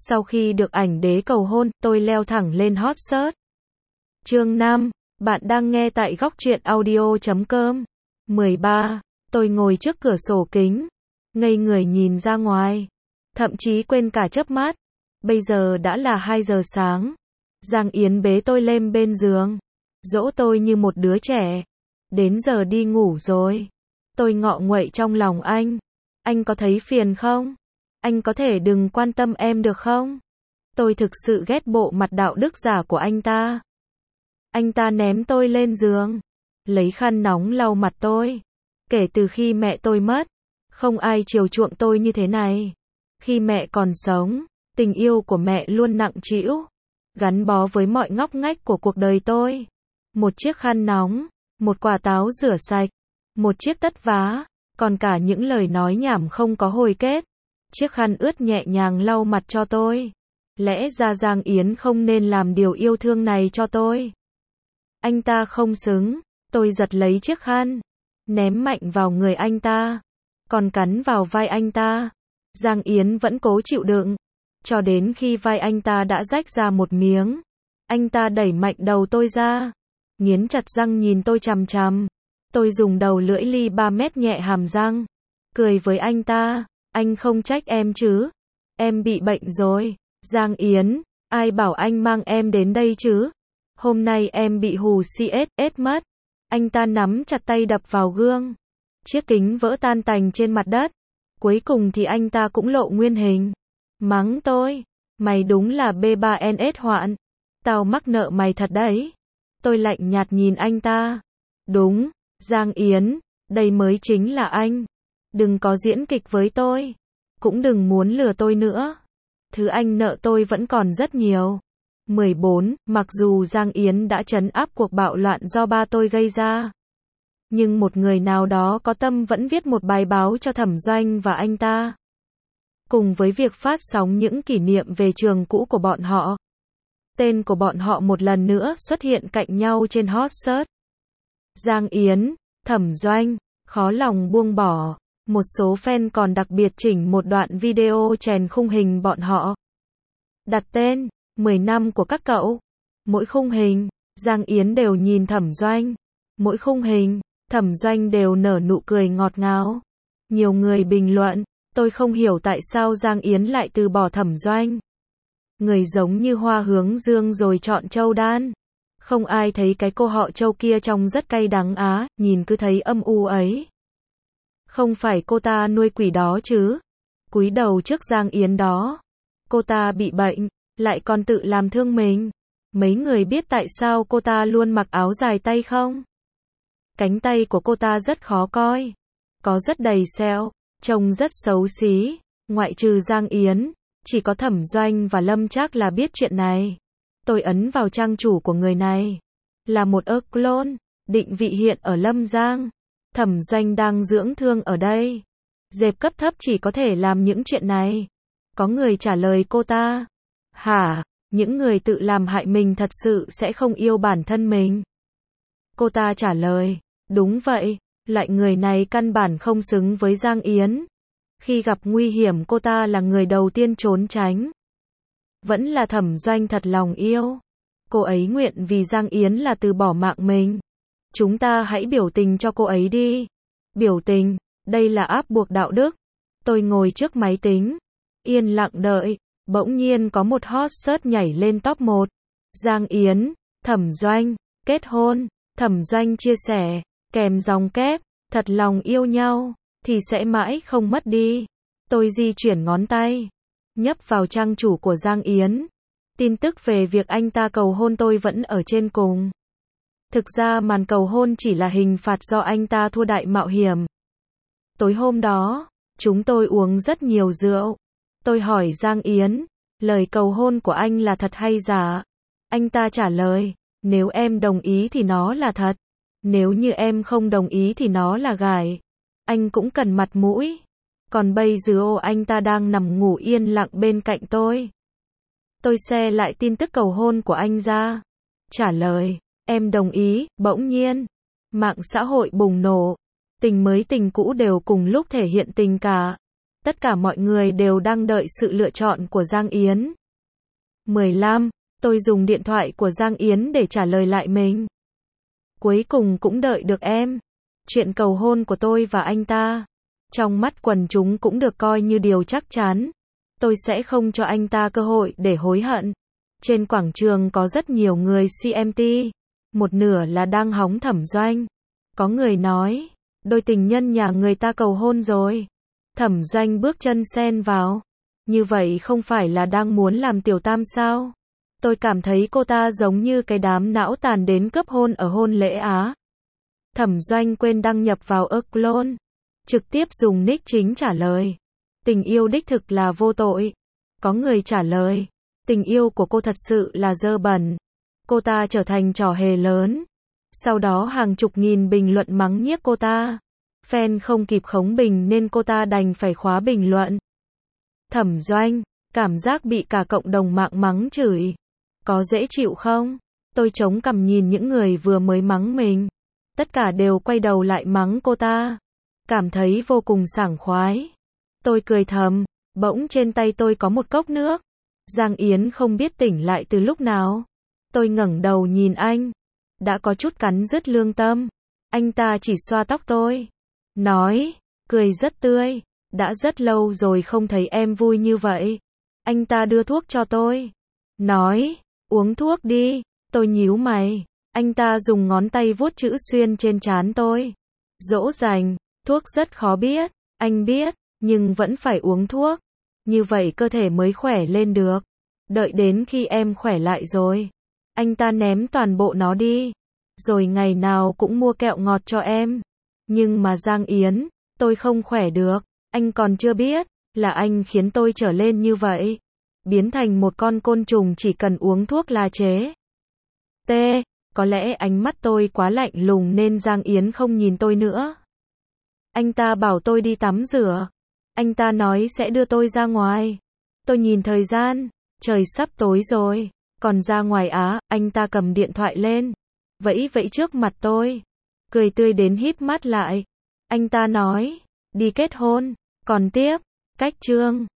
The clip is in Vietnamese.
Sau khi được ảnh đế cầu hôn, tôi leo thẳng lên hot search. Chương 5, bạn đang nghe tại góc truyện audio.com. 13. Tôi ngồi trước cửa sổ kính, ngây người nhìn ra ngoài, thậm chí quên cả chớp mắt. Bây giờ đã là 2 giờ sáng. Giang Yến bế tôi lên bên giường, dỗ tôi như một đứa trẻ. Đến giờ đi ngủ rồi. Tôi ngọ nguậy trong lòng anh. Anh có thấy phiền không? Anh có thể đừng quan tâm em được không? Tôi thực sự ghét bộ mặt đạo đức giả của anh ta. Anh ta ném tôi lên giường, lấy khăn nóng lau mặt tôi. Kể từ khi mẹ tôi mất, không ai chiều chuộng tôi như thế này. Khi mẹ còn sống, tình yêu của mẹ luôn nặng trĩu, gắn bó với mọi ngóc ngách của cuộc đời tôi. Một chiếc khăn nóng, một quả táo rửa sạch, một chiếc tất vá, còn cả những lời nói nhảm không có hồi kết. Chiếc khăn ướt nhẹ nhàng lau mặt cho tôi. Lẽ ra Giang Yến không nên làm điều yêu thương này cho tôi. Anh ta không xứng. Tôi giật lấy chiếc khăn, ném mạnh vào người anh ta, còn cắn vào vai anh ta. Giang Yến vẫn cố chịu đựng, cho đến khi vai anh ta đã rách ra một miếng. Anh ta đẩy mạnh đầu tôi ra, nghiến chặt răng nhìn tôi chằm chằm. Tôi dùng đầu lưỡi ly 3 mét nhẹ hàm răng, cười với anh ta. Anh không trách em chứ? Em bị bệnh rồi. Giang Yến, ai bảo anh mang em đến đây chứ? Hôm nay em bị hù CSS mất. Anh ta nắm chặt tay đập vào gương. Chiếc kính vỡ tan tành trên mặt đất. Cuối cùng thì anh ta cũng lộ nguyên hình. Mắng tôi. Mày đúng là B3NS hoạn. Tao mắc nợ mày thật đấy. Tôi lạnh nhạt nhìn anh ta. Đúng, Giang Yến, đây mới chính là anh. Đừng có diễn kịch với tôi. Cũng đừng muốn lừa tôi nữa. Thứ anh nợ tôi vẫn còn rất nhiều. 14. Mặc dù Giang Yến đã trấn áp cuộc bạo loạn do ba tôi gây ra, nhưng một người nào đó có tâm vẫn viết một bài báo cho Thẩm Doanh và anh ta. Cùng với việc phát sóng những kỷ niệm về trường cũ của bọn họ, tên của bọn họ một lần nữa xuất hiện cạnh nhau trên hot search. Giang Yến, Thẩm Doanh, khó lòng buông bỏ. Một số fan còn đặc biệt chỉnh một đoạn video chèn khung hình bọn họ. Đặt tên, 10 năm của các cậu. Mỗi khung hình, Giang Yến đều nhìn Thẩm Doanh. Mỗi khung hình, Thẩm Doanh đều nở nụ cười ngọt ngào. Nhiều người bình luận, tôi không hiểu tại sao Giang Yến lại từ bỏ Thẩm Doanh. Người giống như hoa hướng dương rồi chọn Châu Đan. Không ai thấy cái cô họ Châu kia trông rất cay đắng á, nhìn cứ thấy âm u ấy. Không phải cô ta nuôi quỷ đó chứ? Cúi đầu trước Giang Yến đó. Cô ta bị bệnh, lại còn tự làm thương mình. Mấy người biết tại sao cô ta luôn mặc áo dài tay không? Cánh tay của cô ta rất khó coi, có rất đầy sẹo, trông rất xấu xí. Ngoại trừ Giang Yến, chỉ có Thẩm Doanh và Lâm Trác là biết chuyện này. Tôi ấn vào trang chủ của người này. Là một clone, định vị hiện ở Lâm Giang. Thẩm Doanh đang dưỡng thương ở đây. Dẹp cấp thấp chỉ có thể làm những chuyện này. Có người trả lời cô ta. Hả, những người tự làm hại mình thật sự sẽ không yêu bản thân mình. Cô ta trả lời, đúng vậy, loại người này căn bản không xứng với Giang Yến. Khi gặp nguy hiểm cô ta là người đầu tiên trốn tránh. Vẫn là Thẩm Doanh thật lòng yêu. Cô ấy nguyện vì Giang Yến là từ bỏ mạng mình. Chúng ta hãy biểu tình cho cô ấy đi. Biểu tình, đây là áp buộc đạo đức. Tôi ngồi trước máy tính, yên lặng đợi. Bỗng nhiên có một hot search nhảy lên top 1. Giang Yến, Thẩm Doanh, kết hôn. Thẩm Doanh chia sẻ, kèm dòng kép, thật lòng yêu nhau, thì sẽ mãi không mất đi. Tôi di chuyển ngón tay, nhấp vào trang chủ của Giang Yến. Tin tức về việc anh ta cầu hôn tôi vẫn ở trên cùng. Thực ra màn cầu hôn chỉ là hình phạt do anh ta thua đại mạo hiểm. Tối hôm đó, chúng tôi uống rất nhiều rượu. Tôi hỏi Giang Yến, lời cầu hôn của anh là thật hay giả? Anh ta trả lời, nếu em đồng ý thì nó là thật. Nếu như em không đồng ý thì nó là gài. Anh cũng cần mặt mũi. Còn bây giờ anh ta đang nằm ngủ yên lặng bên cạnh tôi. Tôi share lại tin tức cầu hôn của anh ra. Trả lời, em đồng ý. Bỗng nhiên, mạng xã hội bùng nổ. Tình mới tình cũ đều cùng lúc thể hiện tình cả. Tất cả mọi người đều đang đợi sự lựa chọn của Giang Yến. 15. Tôi dùng điện thoại của Giang Yến để trả lời lại mình. Cuối cùng cũng đợi được em. Chuyện cầu hôn của tôi và anh ta, trong mắt quần chúng cũng được coi như điều chắc chắn. Tôi sẽ không cho anh ta cơ hội để hối hận. Trên quảng trường có rất nhiều người CMT. Một nửa là đang hóng Thẩm Doanh. Có người nói, đôi tình nhân nhà người ta cầu hôn rồi. Thẩm Doanh bước chân xen vào. Như vậy không phải là đang muốn làm tiểu tam sao? Tôi cảm thấy cô ta giống như cái đám não tàn đến cướp hôn ở hôn lễ Á. Thẩm Doanh quên đăng nhập vào Clone. Trực tiếp dùng nick chính trả lời. Tình yêu đích thực là vô tội. Có người trả lời. Tình yêu của cô thật sự là dơ bẩn. Cô ta trở thành trò hề lớn. Sau đó hàng chục nghìn bình luận mắng nhiếc cô ta. Fan không kịp khống bình nên cô ta đành phải khóa bình luận. Thẩm Doanh, cảm giác bị cả cộng đồng mạng mắng chửi. Có dễ chịu không? Tôi chống cằm nhìn những người vừa mới mắng mình. Tất cả đều quay đầu lại mắng cô ta. Cảm thấy vô cùng sảng khoái. Tôi cười thầm, bỗng trên tay tôi có một cốc nước. Giang Yến không biết tỉnh lại từ lúc nào. Tôi ngẩng đầu nhìn anh. Đã có chút cắn rứt lương tâm. Anh ta chỉ xoa tóc tôi. Nói, cười rất tươi. Đã rất lâu rồi không thấy em vui như vậy. Anh ta đưa thuốc cho tôi. Nói, uống thuốc đi. Tôi nhíu mày. Anh ta dùng ngón tay vuốt chữ xuyên trên trán tôi. Dỗ dành, thuốc rất khó biết. Anh biết, nhưng vẫn phải uống thuốc. Như vậy cơ thể mới khỏe lên được. Đợi đến khi em khỏe lại rồi. Anh ta ném toàn bộ nó đi. Rồi ngày nào cũng mua kẹo ngọt cho em. Nhưng mà Giang Yến, tôi không khỏe được. Anh còn chưa biết, là anh khiến tôi trở lên như vậy. Biến thành một con côn trùng chỉ cần uống thuốc là chế. T. Có lẽ ánh mắt tôi quá lạnh lùng nên Giang Yến không nhìn tôi nữa. Anh ta bảo tôi đi tắm rửa. Anh ta nói sẽ đưa tôi ra ngoài. Tôi nhìn thời gian, trời sắp tối rồi. Còn ra ngoài Á, anh ta cầm điện thoại lên. Vẫy vẫy trước mặt tôi. Cười tươi đến híp mắt lại. Anh ta nói, đi kết hôn. Còn tiếp, cách chương.